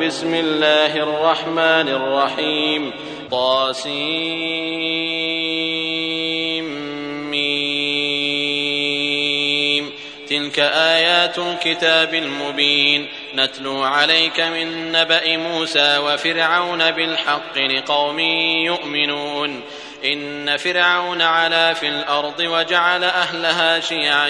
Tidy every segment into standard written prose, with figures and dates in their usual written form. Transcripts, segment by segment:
بسم الله الرحمن الرحيم طاسيم تلك آيات الكتاب المبين نتلو عليك من نبأ موسى وفرعون بالحق لقوم يؤمنون إن فرعون علا في الأرض وجعل أهلها شيعا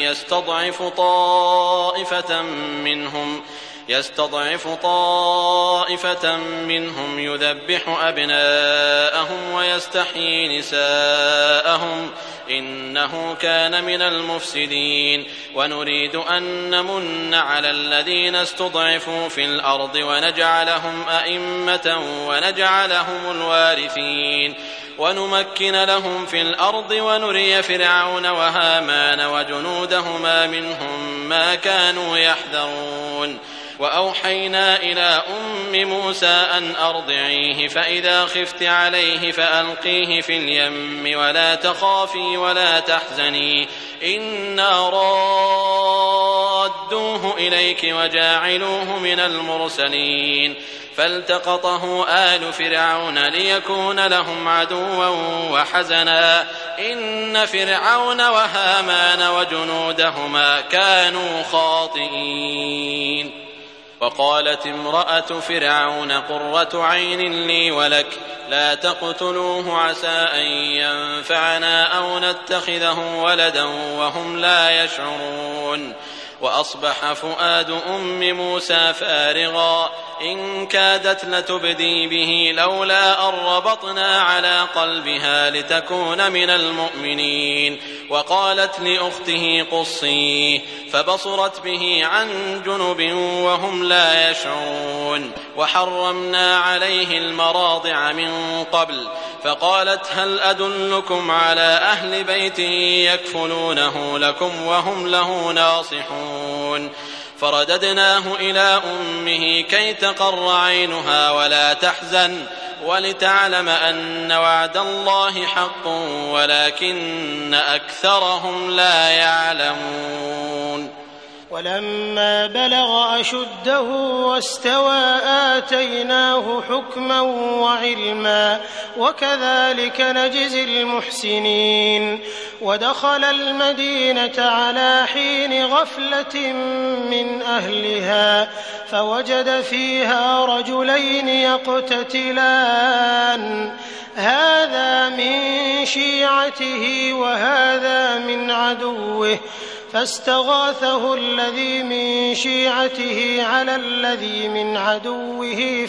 يستضعف طائفة منهم يذبح أبناءهم ويستحيي نساءهم إنه كان من المفسدين ونريد أن نمن على الذين استضعفوا في الأرض ونجعلهم أئمة ونجعلهم الوارثين ونمكن لهم في الأرض ونري فرعون وهامان وجنودهما منهم ما كانوا يحذرون وأوحينا إلى أم موسى أن أرضعيه فإذا خفت عليه فألقيه في اليم ولا تخافي ولا تحزني إنا رادوه إليك وجاعلوه من المرسلين فالتقطه آل فرعون ليكون لهم عدوا وحزنا إن فرعون وهامان وجنودهما كانوا خاطئين وقالت امرأة فرعون قرة عين لي ولك لا تقتلوه عسى أن ينفعنا أو نتخذه ولدا وهم لا يشعرون وأصبح فؤاد أم موسى فارغا إن كادت لتبدي به لولا أن ربطنا على قلبها لتكون من المؤمنين وقالت لأخته قصيه فبصرت به عن جنب وهم لا يشعرون وحرمنا عليه المراضع من قبل فقالت هل أدلكم على أهل بيت يكفلونه لكم وهم له ناصحون فرددناه إلى أمه كي تقر عينها ولا تحزن ولتعلم أن وعد الله حق ولكن أكثرهم لا يعلمون ولما بلغ أشده واستوى آتيناه حكما وعلما وكذلك نجزي المحسنين ودخل المدينة على حين غفلة من أهلها فوجد فيها رجلين يقتتلان هذا من شيعته وهذا من عدوه فاستغاثه الذي من شيعته على الذي من عدوه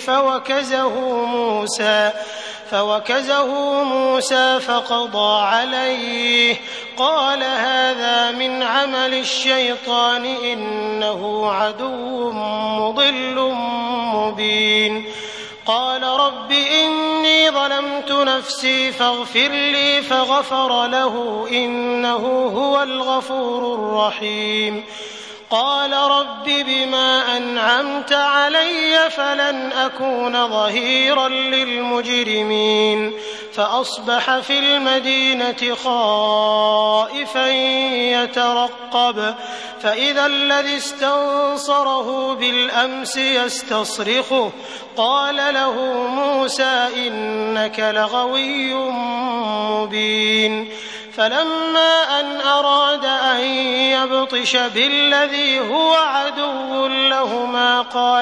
فوكزه موسى فقضى عليه قال هذا من عمل الشيطان إنه عدو مضل مبين قال رب إني ظلمت نفسي فاغفر لي فغفر له إنه هو الغفور الرحيم قال رب بما أنعمت علي فلن أكون ظهيرا للمجرمين فأصبح في المدينة خائفا يترقب فإذا الذي استنصره بالأمس يستصرخه قال له موسى إنك لغوي مبين فلما أن أراد أن يبطش بالذي هو عدو لهما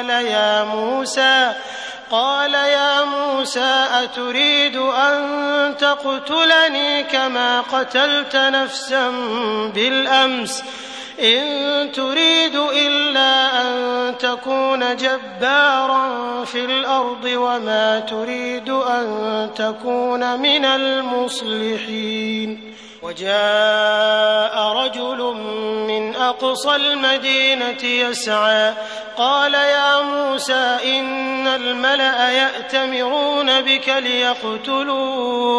قال يا موسى أتريد أن تقتلني كما قتلت نفسا بالأمس إن تريد إلا أن تكون جبارا في الأرض وما تريد أن تكون من المصلحين وجاء رجل من أقصى المدينة يسعى قال يا موسى إن الملأ يأتمرون بك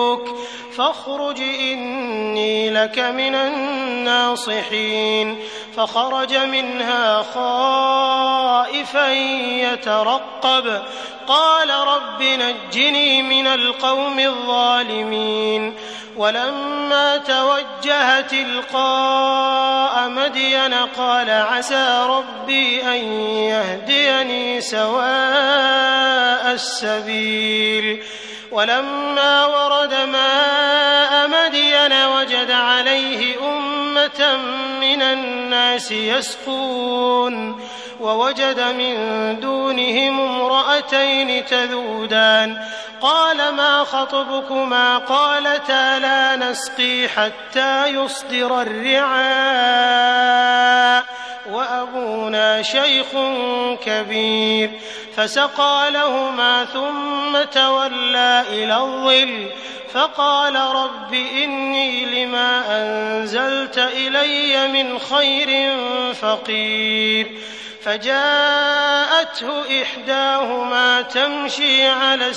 ليقتلوك فاخرج إني لك من الناصحين فخرج منها خائفا يترقب قال رب نجني من القوم الظالمين ولما توجه تلقاء مدين قال عسى ربي أن يهديني سواء السبيل ولما ورد ماء مدين وجد عليه أمة من الناس يسقون ووجد من دونهم امرأتين تذودان قال ما خطبكما قالتا لا نسقي حتى يصدر الرعاء وأبونا شيخ كبير فسقى لهما ثم تولى إلى الظل فقال رب إني لما أنزلت إلي من خير فقير فجاءته إحداهما تمشي على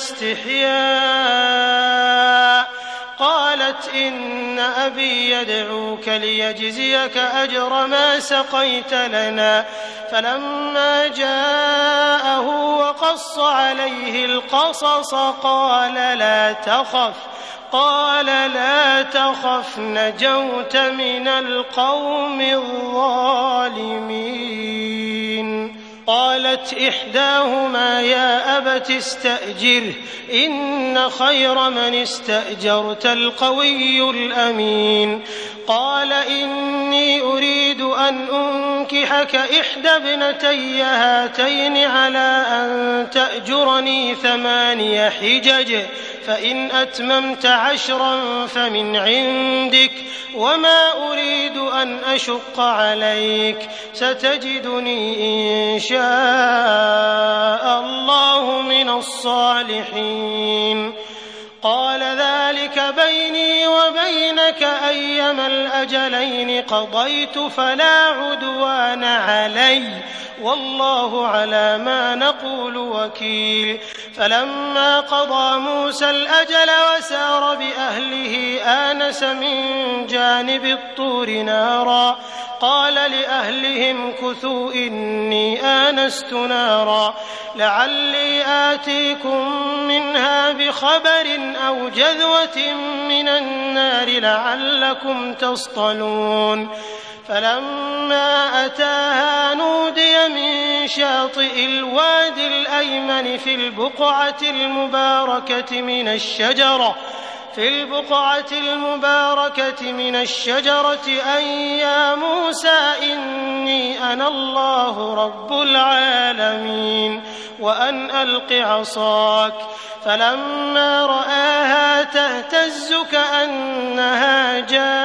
استحياء قالت إن أبي يدعوك ليجزيك أجر ما سقيت لنا فلما جاءه وقص عليه القصص قال لا تخف نجوت من القوم الظالمين قالت إحداهما يا أبت استأجره إن خير من استأجرت القوي الأمين قال إني أريد أن أنكحك إحدى ابنتي هاتين على أن تأجرني 8 حجج فإن أتممت 10 فمن عندك وما أريد أن أشق عليك ستجدني إن شاء الله من الصالحين قال ذلك بيني وبينك أيما الأجلين قضيت فلا عدوان علي والله على ما نقول وكيل فلما قضى موسى الأجل وسار بأهله آنس من جانب الطور نارا قال لأهلهم كثوا إني آنست نارا لعلي آتيكم منها بخبر أو جذوة من النار لعلكم تصطلون فلما أتاها نودي من شاطئ الوادي الأيمن في البقعة المباركة من الشجرة أن يا موسى إني أنا الله رب العالمين وأن ألق عصاك فلما رآها تهتز كأنها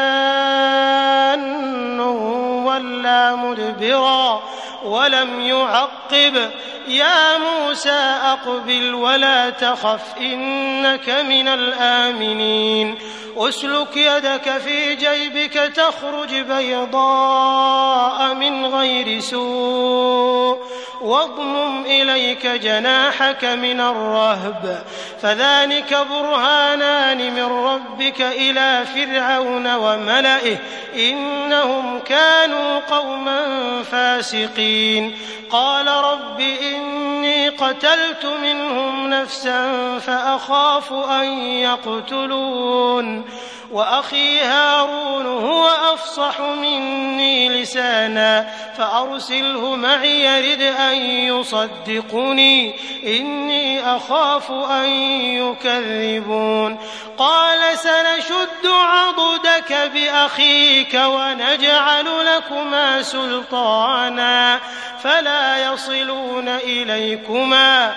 جان ولا مدبرا ولم يعقب يا موسى أقبل ولا تخف إنك من الآمنين أسلك يدك في جيبك تخرج بيضاء من غير سوء واضمم إليك جناحك من الرهب فذلك برهانان من ربك إلى فرعون وملئه إنهم كانوا قوما فاسقين قال رب إني قتلت منهم نفسا فأخاف أن يقتلون وأخي هارون هو أفصح مني لسانا فأرسله معي يرد أن يصدقني إني أخاف أن يكذبون قال سنشد عضدك بأخيك ونجعل لكما سلطانا فلا يصلون إليكما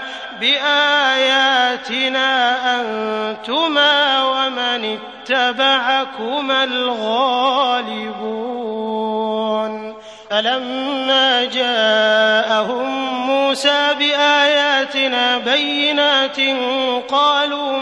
بآياتنا أنتما ومن اتبعكما الغالبون فلما جاءهم موسى بآياتنا بينات قالوا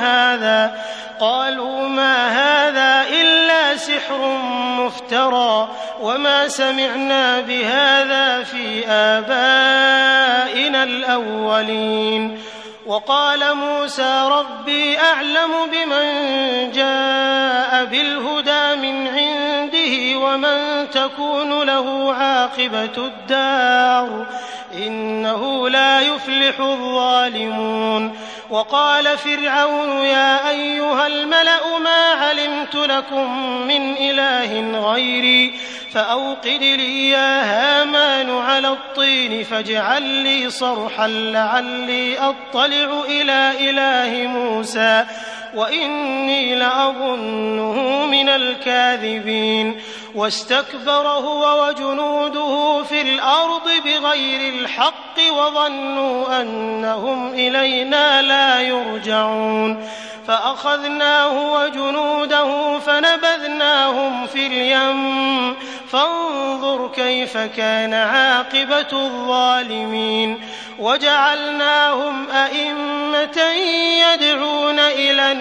ما هذا إلا سحر مفترى وما سمعنا بهذا في آبائنا الأولين وقال موسى ربي أعلم بمن جاء بالهدى من عنده ومن تكون له عاقبة الدار إنه لا يفلح الظالمون. وقال فرعون يا أيها الملأ ما علمت لكم من إله غيري فأوقد لي يا هامان على الطين فاجعل لي صرحا لعلي أطلع إلى إله موسى وإني لأظنه من الكاذبين. واستكبر هو وجنوده في الأرض بغير الحق وظنوا أنهم إلينا لا يرجعون فأخذناه وجنوده فنبذناهم في اليم فانظر كيف كان عاقبة الظالمين. وجعلناهم أئمة يدعون إلى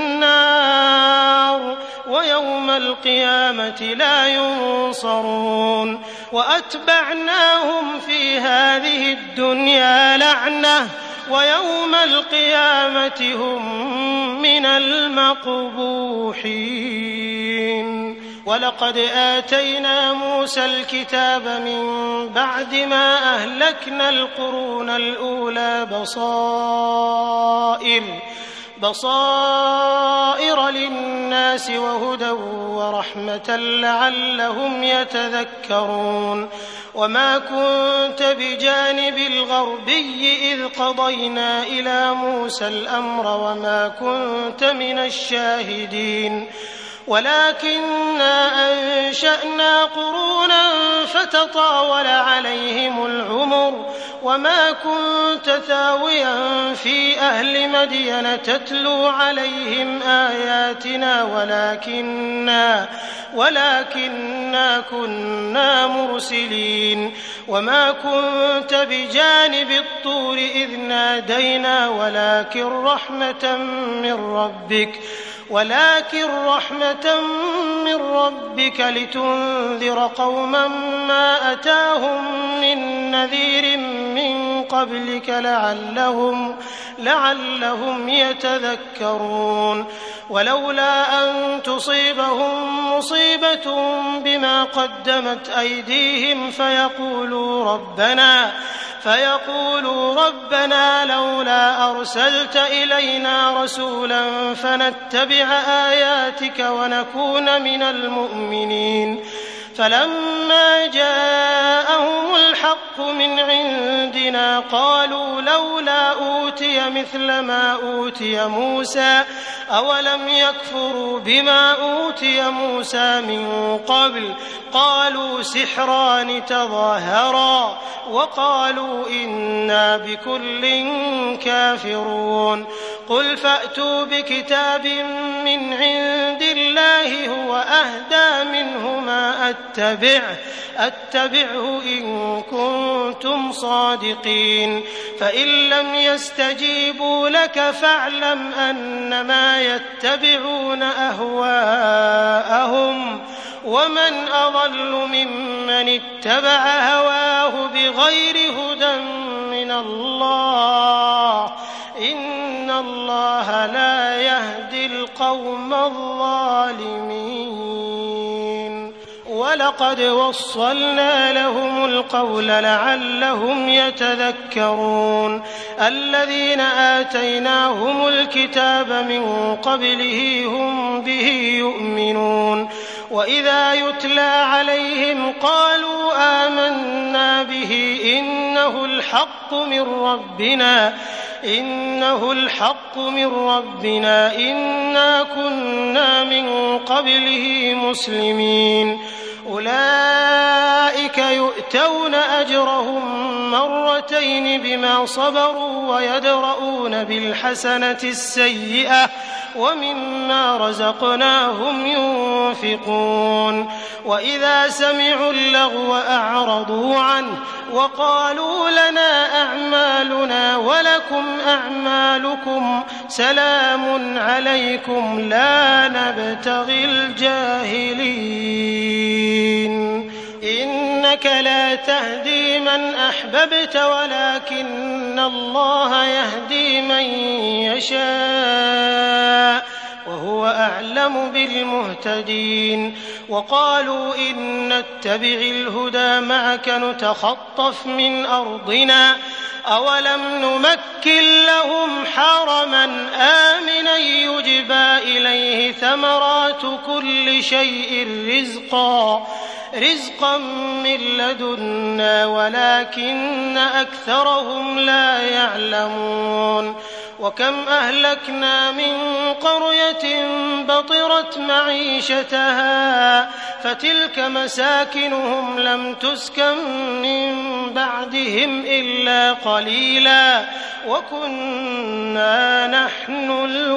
النار ويوم القيامة لا ينصرون. وأتبعناهم في هذه الدنيا لعنة ويوم القيامة هم من المقبوحين. ولقد آتينا موسى الكتاب من بعد ما أهلكنا القرون الأولى بصائر للناس وهدى ورحمة لعلهم يتذكرون. وما كنت بجانب الغربي إذ قضينا إلى موسى الأمر وما كنت من الشاهدين ولكننا أنشأنا قرونا فتطاول عليهم العمر وما كنت ثاويا في أهل مدين تتلو عليهم آياتنا ولكننا كنا مرسلين. وما كنت بجانب الطور إذ نادينا ولكن رحمة من ربك لتنذر قوما ما أتاهم من نذير من قبلك لعلهم يتذكرون. ولولا أن تصيبهم مصيبة بما قدمت أيديهم فيقولوا ربنا لولا أرسلت إلينا رسولا فنتبع آياتك ونكون من المؤمنين. فلما جاءهم الحق من عندنا قالوا لولا أوتي مثل ما أوتي موسى أولم يكفروا بما أوتي موسى من قبل قالوا سحران تظاهرا وقالوا إنا بكل كافرون. قل فأتوا بكتاب من عند الله هو أهدى منه ما أتبعه إن كنتم صادقين. فإن لم يستجيبوا لك فاعلم أنما يتبعون أهواءهم ومن أضل ممن اتبع هواه بغير هدى من الله إن الله لا يهدي القوم الظالمين. ولقد وصلنا لهم القول لعلهم يتذكرون. الذين آتيناهم الكتاب من قبله هم به يؤمنون. وإذا يتلى عليهم قالوا آمنا به إنه الحق من ربنا إنا كنا من قبله مسلمين. أولئك يؤتون أجرهم مرتين بما صبروا ويدرؤون بالحسنة السيئة ومما رزقناهم ينفقون. وإذا سمعوا اللغو أعرضوا عنه وقالوا لنا أعمالنا ولكم أعمالكم سلام عليكم لا نبتغي الجاهلين. إنك لا تهدي من أحببت ولكن الله يهدي من يشاء وهو أعلم بالمهتدين. وقالوا إن نتبع الهدى معك نتخطف من أرضنا أولم نمكن لهم حرما آمنا يجبى إليه ثمرات كل شيء رزقا من لدنا ولكن أكثرهم لا يعلمون. وكم أهلكنا من قرية بطرت معيشتها فتلك مساكنهم لم تسكن من بعدهم إلا قليلا وكنا نحن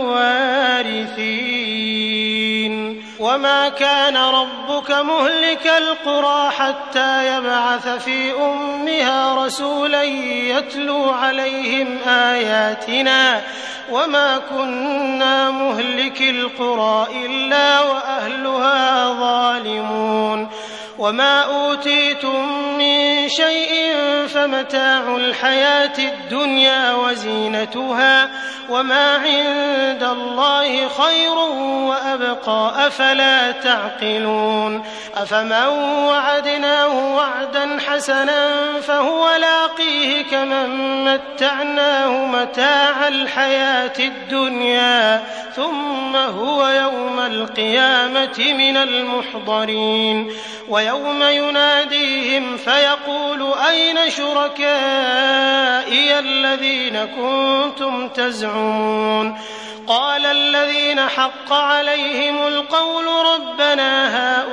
الوارثين. وما كان ربك مهلك القرى حتى يبعث في أمها رسولا يتلو عليهم آياتنا وما كنا مهلك القرى إلا وأهلها ظالمون. وما أوتيتم من شيء فمتاع الحياة الدنيا وزينتها وما عند الله خير وأبقى أفلا تعقلون. أفمن وعدناه وعدا حسنا فهو لاقيه كمن متعناه متاع الحياة الدنيا ثم هو يوم القيامة من المحضرين. ويوم يناديهم فيقول أين شركائي الذين كنتم تزعمون قال الذين حق عليهم القول ربنا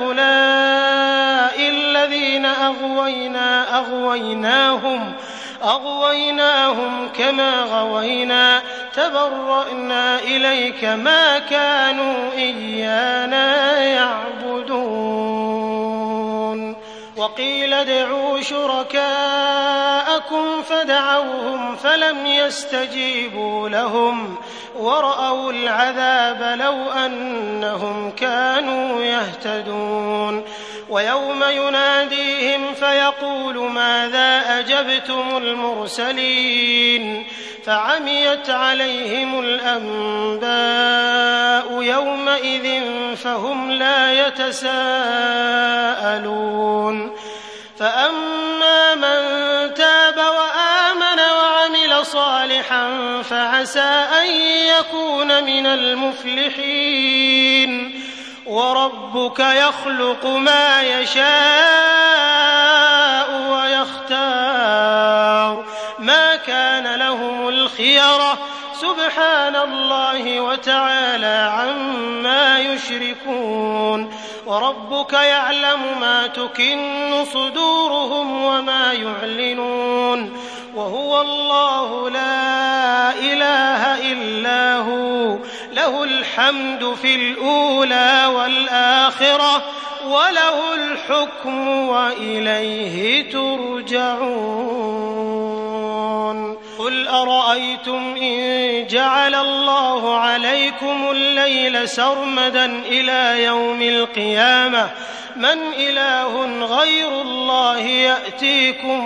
هؤلاء الذين أغويناهم كما غوينا تبرأنا إليك ما كانوا إيانا يعبدون. وقيل ادعوا شركاءكم فدعوهم فلم يستجيبوا لهم ورأوا العذاب لو أنهم كانوا يهتدون. ويوم يناديهم فيقول ماذا أجبتم المرسلين فعميت عليهم الأنباء يومئذ فهم لا يتساءلون. فأما من تاب وآمن وعمل صالحا فعسى أن يكون من المفلحين. وربك يخلق ما يشاء ويختار ما كان لهم الخيرة سبحان الله وتعالى عما يشركون. وربك يعلم ما تكن صدورهم وما يعلنون وهو الله لا إله إلا هو له الحمد في الأولى والآخرة وله الحكم وإليه ترجعون. قل أرأيتم إن جعل الله عليكم الليل سرمدا إلى يوم القيامة من إله غير الله يأتيكم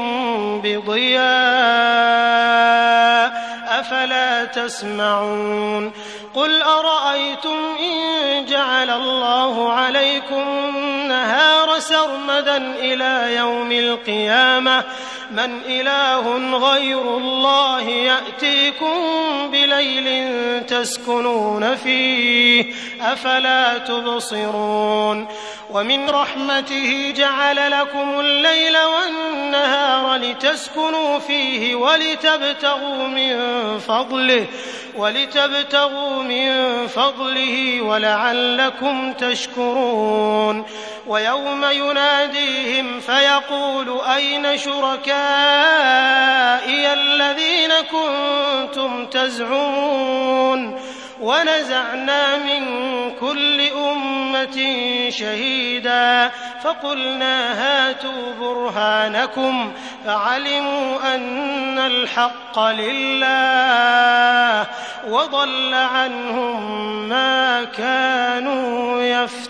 بضياء أفلا تسمعون. قل أرأيتم إن جعل الله عليكم النهار سرمدا إلى يوم القيامة من إله غير الله يأتيكم بليل تسكنون فيه أفلا تبصرون. ومن رحمته جعل لكم الليل والنهار لتسكنوا فيه ولتبتغوا من فضله ولعلكم تشكرون. ويوم يناديهم فيقول أين شركائي الذين كنتم تزعمون ونزعنا من كل أمة شهيدا فقلنا هاتوا برهانكم فعلموا أن الحق لله وضل عنهم ما كانوا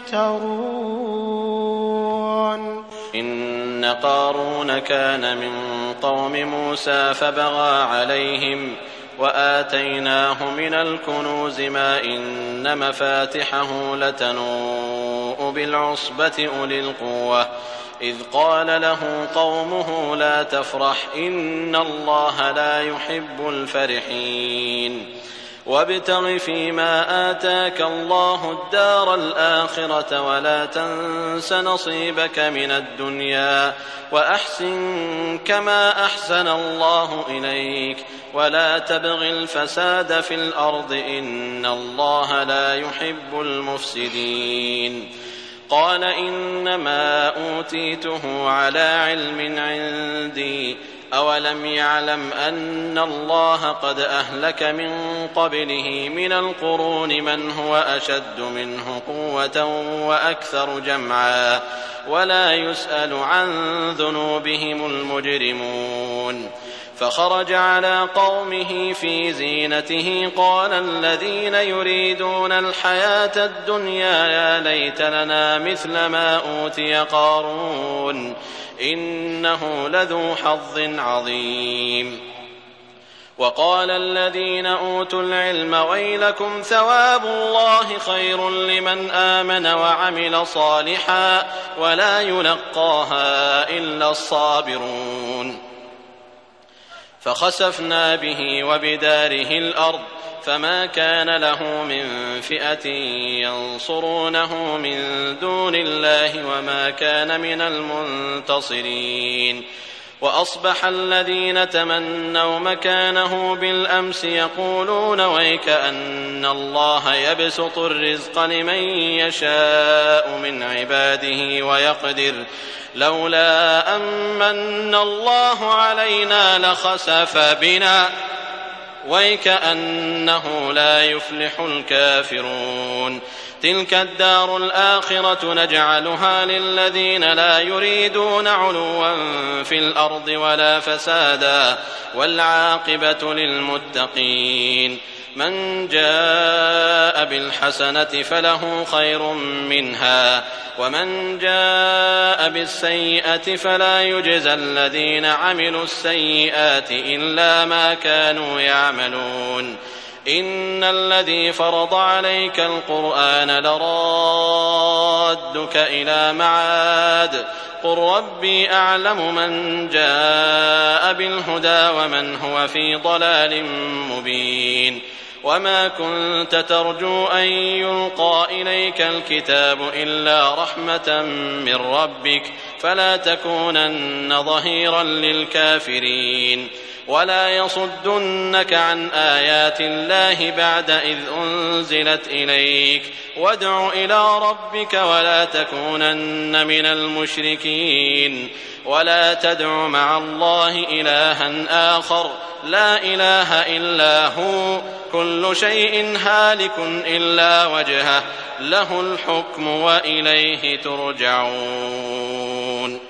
يفترون. إن قارون كان من قوم موسى فبغى عليهم وآتيناه من الكنوز ما إن مفاتحه لتنوء بالعصبة أولي القوة إذ قال له قومه لا تفرح إن الله لا يحب الفرحين وابتغ فيما آتاك الله الدار الآخرة ولا تنس نصيبك من الدنيا وأحسن كما أحسن الله إليك ولا تبغ الفساد في الأرض إن الله لا يحب المفسدين قال إنما أوتيته على علم عندي أولم يعلم أن الله قد أهلك من قبله من القرون من هو أشد منه قوة وأكثر جمعا ولا يسأل عن ذنوبهم المجرمون فخرج على قومه في زينته قال الذين يريدون الحياة الدنيا يا ليت لنا مثل ما أوتي قارون إنه لذو حظ عظيم وقال الذين أوتوا العلم ويلكم ثواب الله خير لمن آمن وعمل صالحا ولا يلقاها إلا الصابرون فخسفنا به وبداره الأرض فما كان له من فئة ينصرونه من دون الله وما كان من المنتصرين وأصبح الذين تمنوا مكانه بالأمس يقولون ويكأن الله يبسط الرزق لمن يشاء من عباده ويقدر لولا أمن الله علينا لخسف بنا ويكأنه لا يفلح الكافرون تلك الدار الآخرة نجعلها للذين لا يريدون علوا في الأرض ولا فسادا والعاقبة للمتقين من جاء بالحسنة فله خير منها ومن جاء بالسيئة فلا يجزى الذين عملوا السيئات إلا ما كانوا يعملون إن الذي فرض عليك القرآن لرادك إلى معاد قل ربي أعلم من جاء بالهدى ومن هو في ضلال مبين وما كنت ترجو أن يلقى إليك الكتاب إلا رحمة من ربك فلا تكونن ظهيرا للكافرين ولا يصدنك عن آيات الله بعد إذ أنزلت إليك وادع إلى ربك ولا تكونن من المشركين ولا تدع مع الله إلها آخر لا إله إلا هو كل شيء هالك إلا وجهه له الحكم وإليه ترجعون